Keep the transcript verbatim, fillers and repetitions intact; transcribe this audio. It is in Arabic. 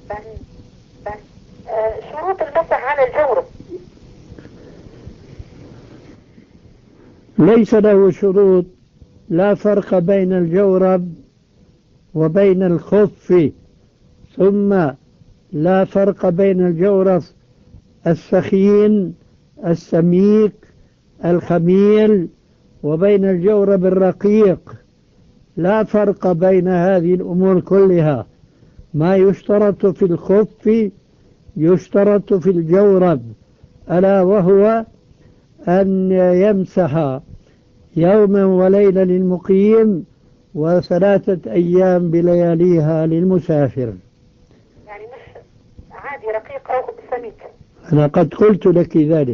شروط المسح على الجورب ليس له شروط، لا فرق بين الجورب وبين الخف، ثم لا فرق بين الجورب السخين السميك الخميل وبين الجورب الرقيق، لا فرق بين هذه الأمور كلها. ما يشترط في الخف يشترط في الجورب، ألا وهو أن يمسح يوما وليلة للمقيم وثلاثة أيام بلياليها للمسافر. يعني مش عادي رقيق أو سميك؟ أنا قد قلت لك ذلك.